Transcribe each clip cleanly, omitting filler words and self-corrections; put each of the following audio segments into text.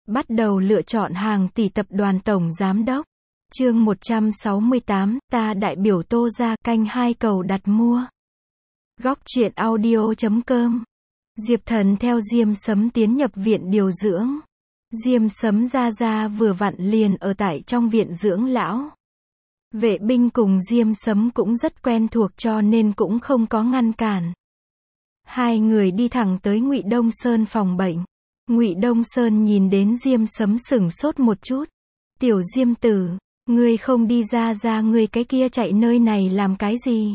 Bắt đầu lựa chọn hàng tỷ tập đoàn tổng giám đốc. Chương 168, ta đại biểu Tô gia, canh 2 cầu đặt mua. Góc truyện audio.com. Diệp Thần theo Diêm Sấm tiến nhập viện điều dưỡng. Diêm Sấm gia vừa vặn liền ở tại trong viện dưỡng lão. Vệ binh cùng Diêm Sấm cũng rất quen thuộc cho nên cũng không có ngăn cản. Hai người đi thẳng tới Ngụy Đông Sơn phòng bệnh. Ngụy Đông Sơn nhìn đến Diêm Sấm sửng sốt một chút. Tiểu Diêm tử, ngươi không đi ra ngươi cái kia chạy nơi này làm cái gì?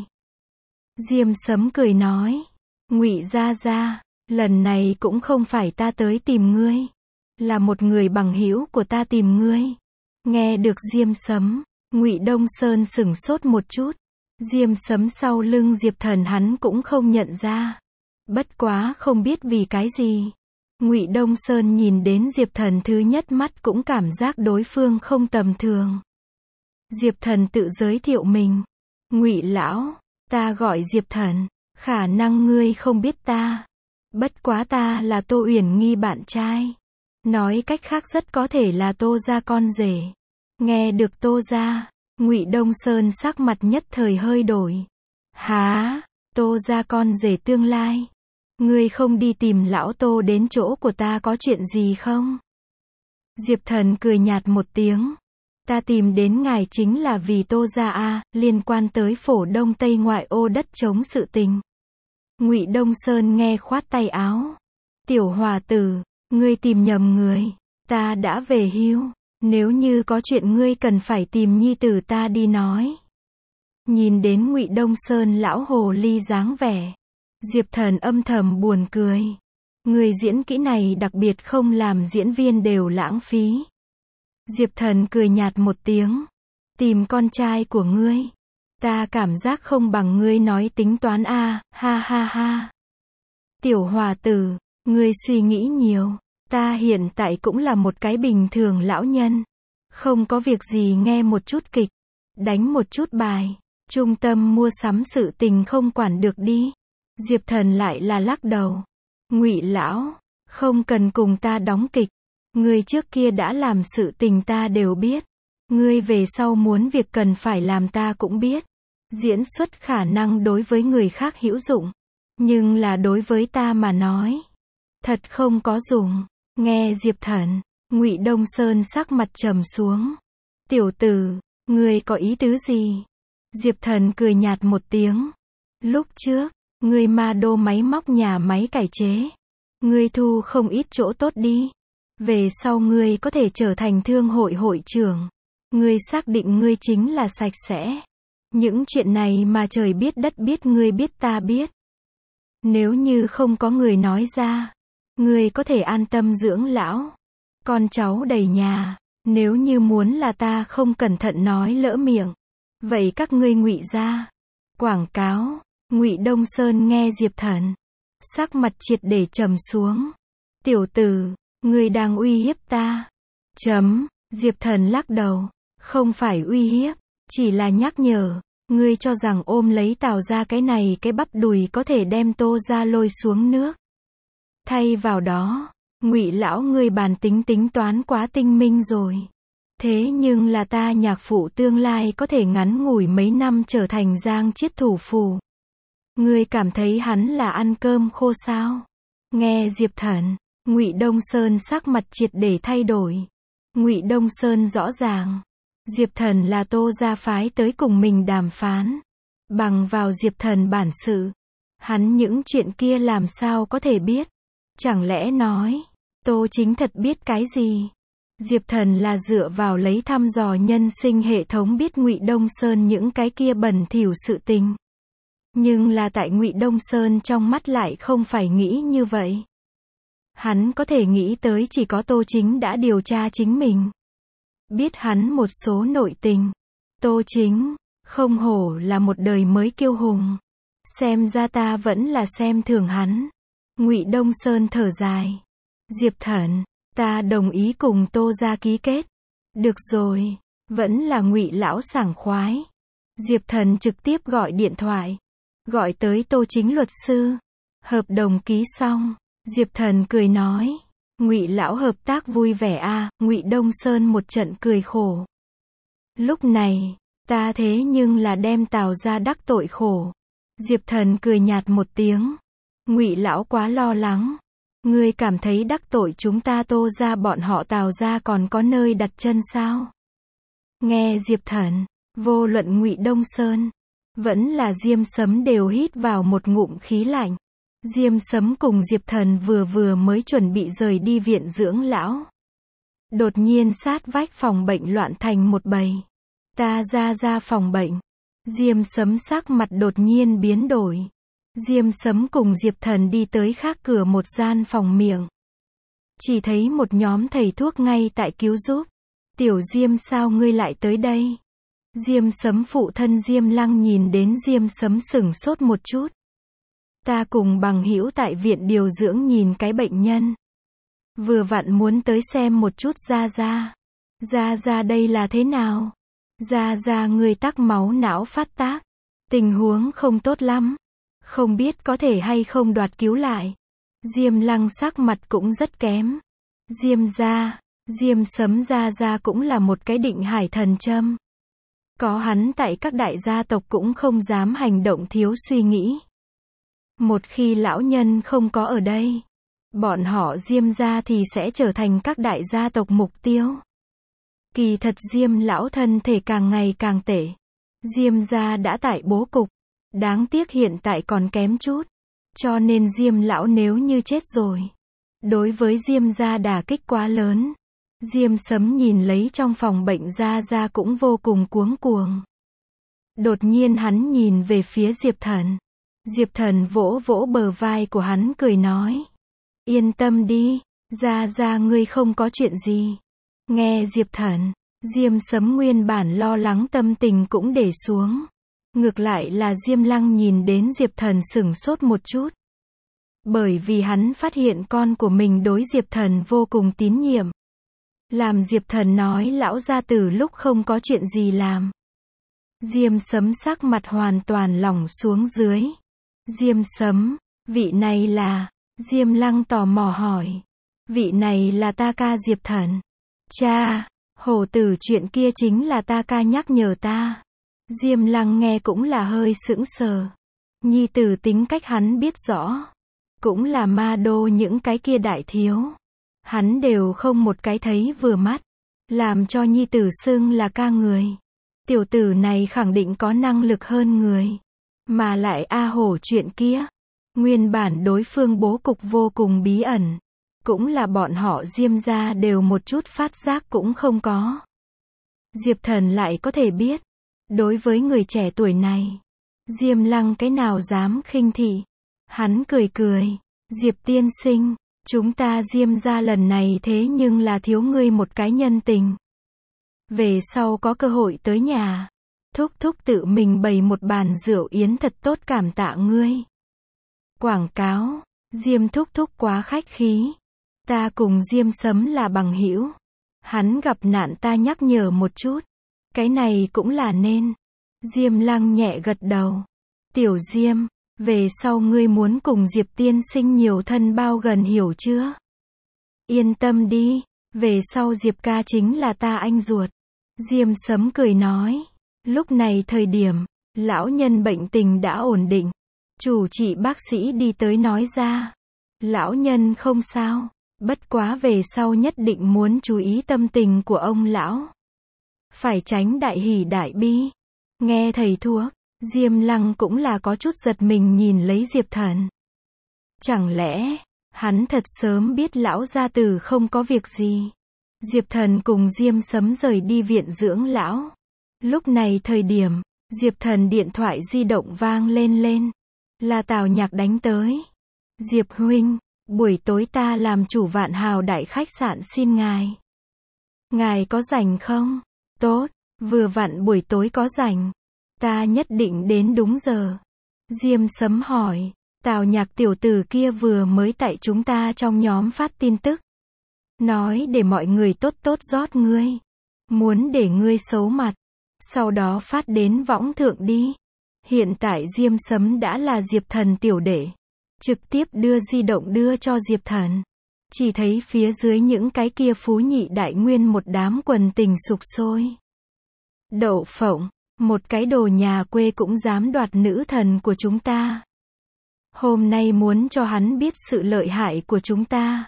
Diêm Sấm cười nói. Ngụy gia, lần này cũng không phải ta tới tìm ngươi. Là một người bằng hữu của ta tìm ngươi. Nghe được Diêm Sấm, Ngụy Đông Sơn sửng sốt một chút. Diêm Sấm sau lưng Diệp Thần hắn cũng không nhận ra. Bất quá không biết vì cái gì. Ngụy Đông Sơn nhìn đến Diệp Thần thứ nhất mắt cũng cảm giác đối phương không tầm thường. Diệp Thần tự giới thiệu mình. Ngụy lão, ta gọi Diệp Thần, khả năng ngươi không biết ta. Bất quá ta là Tô Uyển Nghi bạn trai. Nói cách khác rất có thể là Tô gia con rể. Nghe được Tô gia, Ngụy Đông Sơn sắc mặt nhất thời hơi đổi. Hả? Tô gia con rể tương lai? Ngươi không đi tìm lão Tô đến chỗ của ta có chuyện gì không? Diệp Thần cười nhạt một tiếng. Ta tìm đến ngài chính là vì Tô gia liên quan tới Phổ Đông Tây ngoại ô đất trống sự tình. Ngụy Đông Sơn nghe khoát tay áo. Tiểu hòa tử, ngươi tìm nhầm người. Ta đã về hưu. Nếu như có chuyện ngươi cần phải tìm nhi tử ta đi nói. Nhìn đến Ngụy Đông Sơn lão hồ ly dáng vẻ. Diệp Thần âm thầm buồn cười. Người diễn kỹ này đặc biệt không làm diễn viên đều lãng phí. Diệp Thần cười nhạt một tiếng. Tìm con trai của ngươi. Ta cảm giác không bằng ngươi nói tính toán ha ha. Tiểu hòa tử, ngươi suy nghĩ nhiều. Ta hiện tại cũng là một cái bình thường lão nhân. Không có việc gì nghe một chút kịch. Đánh một chút bài. Trung tâm mua sắm sự tình không quản được đi. Diệp Thần lại là lắc đầu. Ngụy lão, không cần cùng ta đóng kịch. Ngươi trước kia đã làm sự tình ta đều biết. Ngươi về sau muốn việc cần phải làm ta cũng biết. Diễn xuất khả năng đối với người khác hữu dụng. Nhưng là đối với ta mà nói. Thật không có dùng. Nghe Diệp Thần, Ngụy Đông Sơn sắc mặt trầm xuống. Tiểu tử, ngươi có ý tứ gì? Diệp Thần cười nhạt một tiếng. Lúc trước, ngươi ma đô máy móc nhà máy cải chế. Ngươi thu không ít chỗ tốt đi. Về sau ngươi có thể trở thành thương hội hội trưởng. Ngươi xác định ngươi chính là sạch sẽ. Những chuyện này mà trời biết đất biết ngươi biết ta biết. Nếu như không có người nói ra, ngươi có thể an tâm dưỡng lão. Con cháu đầy nhà. Nếu như muốn là ta không cẩn thận nói lỡ miệng. Vậy các ngươi Ngụy gia. Quảng cáo. Ngụy Đông Sơn nghe Diệp Thần. Sắc mặt triệt để trầm xuống. Tiểu tử, ngươi đang uy hiếp ta. Diệp Thần lắc đầu. Không phải uy hiếp. Chỉ là nhắc nhở. Ngươi cho rằng ôm lấy Tào gia cái này cái bắp đùi có thể đem Tô gia lôi xuống nước. Thay vào đó, Ngụy lão ngươi bàn tính toán quá tinh minh rồi. Thế nhưng là ta nhạc phụ tương lai có thể ngắn ngủi mấy năm trở thành Giang Chiết thủ phủ. Ngươi cảm thấy hắn là ăn cơm khô sao? Nghe Diệp Thần, Ngụy Đông Sơn sắc mặt triệt để thay đổi. Ngụy Đông Sơn rõ ràng, Diệp Thần là Tô gia phái tới cùng mình đàm phán. Bằng vào Diệp Thần bản sự, hắn những chuyện kia làm sao có thể biết? Chẳng lẽ nói, Tô Chính thật biết cái gì? Diệp Thần là dựa vào lấy thăm dò nhân sinh hệ thống biết Ngụy Đông Sơn những cái kia bẩn thỉu sự tình. Nhưng là tại Ngụy Đông Sơn trong mắt lại không phải nghĩ như vậy. Hắn có thể nghĩ tới chỉ có Tô Chính đã điều tra chính mình. Biết hắn một số nội tình. Tô Chính, không hổ là một đời mới kiêu hùng. Xem ra ta vẫn là xem thường hắn. Ngụy Đông Sơn thở dài. Diệp Thần, ta đồng ý cùng Tô gia ký kết. Được rồi, vẫn là Ngụy lão sảng khoái. Diệp Thần trực tiếp gọi điện thoại. Gọi tới Tô Chính luật sư. Hợp đồng ký xong. Diệp Thần cười nói. Ngụy lão hợp tác vui vẻ a, Ngụy Đông Sơn một trận cười khổ. Lúc này, ta thế nhưng là đem Tào gia đắc tội khổ. Diệp Thần cười nhạt một tiếng. Ngụy lão quá lo lắng. Ngươi cảm thấy đắc tội chúng ta Tô gia bọn họ Tào gia còn có nơi đặt chân sao? Nghe Diệp Thần, vô luận Ngụy Đông Sơn, vẫn là Diêm Sấm đều hít vào một ngụm khí lạnh. Diêm Sấm cùng Diệp Thần vừa mới chuẩn bị rời đi viện dưỡng lão. Đột nhiên sát vách phòng bệnh loạn thành một bầy. Ta ra phòng bệnh. Diêm Sấm sắc mặt đột nhiên biến đổi. Diêm Sấm cùng Diệp Thần đi tới khác cửa một gian phòng miệng. Chỉ thấy một nhóm thầy thuốc ngay tại cứu giúp. Tiểu Diêm sao ngươi lại tới đây? Diêm Sấm phụ thân Diêm Lăng nhìn đến Diêm Sấm sửng sốt một chút. Ta cùng bằng hữu tại viện điều dưỡng nhìn cái bệnh nhân. Vừa vặn muốn tới xem một chút Gia Gia. Gia Gia đây là thế nào? Gia Gia người tắc máu não phát tác. Tình huống không tốt lắm. Không biết có thể hay không đoạt cứu lại. Diêm Lăng sắc mặt cũng rất kém. Diêm gia, Diêm Sấm Gia Gia cũng là một cái định hải thần châm. Có hắn tại các đại gia tộc cũng không dám hành động thiếu suy nghĩ. Một khi lão nhân không có ở đây, bọn họ Diêm gia thì sẽ trở thành các đại gia tộc mục tiêu. Kỳ thật Diêm lão thân thể càng ngày càng tệ. Diêm gia đã tại bố cục, đáng tiếc hiện tại còn kém chút. Cho nên Diêm lão nếu như chết rồi, đối với Diêm gia đả kích quá lớn. Diêm Sấm nhìn lấy trong phòng bệnh Gia Gia cũng vô cùng cuống cuồng. Đột nhiên hắn nhìn về phía Diệp Thần. Diệp Thần vỗ vỗ bờ vai của hắn cười nói. Yên tâm đi, Gia Gia ngươi không có chuyện gì. Nghe Diệp Thần, Diêm Sấm nguyên bản lo lắng tâm tình cũng để xuống. Ngược lại là Diêm Lăng nhìn đến Diệp Thần sửng sốt một chút. Bởi vì hắn phát hiện con của mình đối Diệp Thần vô cùng tín nhiệm. Làm Diệp Thần nói lão gia tử lúc không có chuyện gì làm. Diêm Sấm sắc mặt hoàn toàn lỏng xuống dưới. Diêm Sấm, vị này là... Diêm Lăng tò mò hỏi. Vị này là ta ca Diệp Thần. Cha, hổ tử chuyện kia chính là ta ca nhắc nhở ta. Diêm Lăng nghe cũng là hơi sững sờ. Nhi tử tính cách hắn biết rõ. Cũng là ma đô những cái kia đại thiếu. Hắn đều không một cái thấy vừa mắt. Làm cho nhi tử xưng là ca người. Tiểu tử này khẳng định có năng lực hơn người. Mà lại A hổ chuyện kia. Nguyên bản đối phương bố cục vô cùng bí ẩn. Cũng là bọn họ Diêm gia đều một chút phát giác cũng không có. Diệp Thần lại có thể biết. Đối với người trẻ tuổi này, Diêm Lăng cái nào dám khinh thị. Hắn cười cười. Diệp tiên sinh, chúng ta Diêm gia lần này thế nhưng là thiếu ngươi một cái nhân tình. Về sau có cơ hội tới nhà, thúc thúc tự mình bày một bàn rượu yến thật tốt cảm tạ ngươi. Quảng cáo, Diêm thúc thúc quá khách khí. Ta cùng Diêm Sấm là bằng hữu. Hắn gặp nạn ta nhắc nhở một chút. Cái này cũng là nên. Diêm Lăng nhẹ gật đầu. Tiểu Diêm, về sau ngươi muốn cùng Diệp tiên sinh nhiều thân bao gần hiểu chưa? Yên tâm đi, về sau Diệp ca chính là ta anh ruột. Diêm Sấm cười nói. Lúc này thời điểm, lão nhân bệnh tình đã ổn định. Chủ trị bác sĩ đi tới nói ra. Lão nhân không sao, bất quá về sau nhất định muốn chú ý tâm tình của ông lão. Phải tránh đại hỉ đại bi. Nghe thầy thuốc, Diêm Lăng cũng là có chút giật mình nhìn lấy Diệp Thần. Chẳng lẽ, hắn thật sớm biết lão gia tử không có việc gì. Diệp Thần cùng Diêm Sấm rời đi viện dưỡng lão. Lúc này thời điểm, Diệp Thần điện thoại di động vang lên. Là Tào Nhạc đánh tới. Diệp huynh, buổi tối ta làm chủ Vạn Hào đại khách sạn xin ngài. Ngài có rảnh không? Tốt, vừa vặn buổi tối có rảnh. Ta nhất định đến đúng giờ. Diêm Sấm hỏi, Tào Nhạc tiểu tử kia vừa mới tại chúng ta trong nhóm phát tin tức. Nói để mọi người tốt tốt rót ngươi. Muốn để ngươi xấu mặt. Sau đó phát đến võng thượng đi. Hiện tại Diêm Sấm đã là Diệp Thần tiểu đệ. Trực tiếp đưa di động đưa cho Diệp Thần. Chỉ thấy phía dưới những cái kia phú nhị đại nguyên một đám quần tình sục sôi. Đậu phộng, một cái đồ nhà quê cũng dám đoạt nữ thần của chúng ta. Hôm nay muốn cho hắn biết sự lợi hại của chúng ta.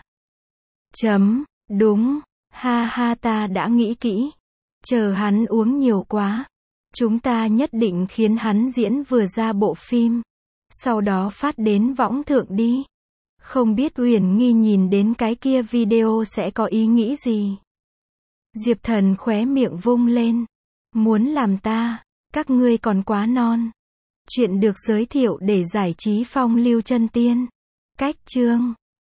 Đúng, ha ha ta đã nghĩ kỹ. Chờ hắn uống nhiều quá. Chúng ta nhất định khiến hắn diễn vừa ra bộ phim. Sau đó phát đến võng thượng đi. Không biết Uyển Nghi nhìn đến cái kia video sẽ có ý nghĩ gì. Diệp Thần khóe miệng vung lên. Muốn làm ta, các ngươi còn quá non. Chuyện được giới thiệu để giải trí phong lưu chân tiên. Cách chương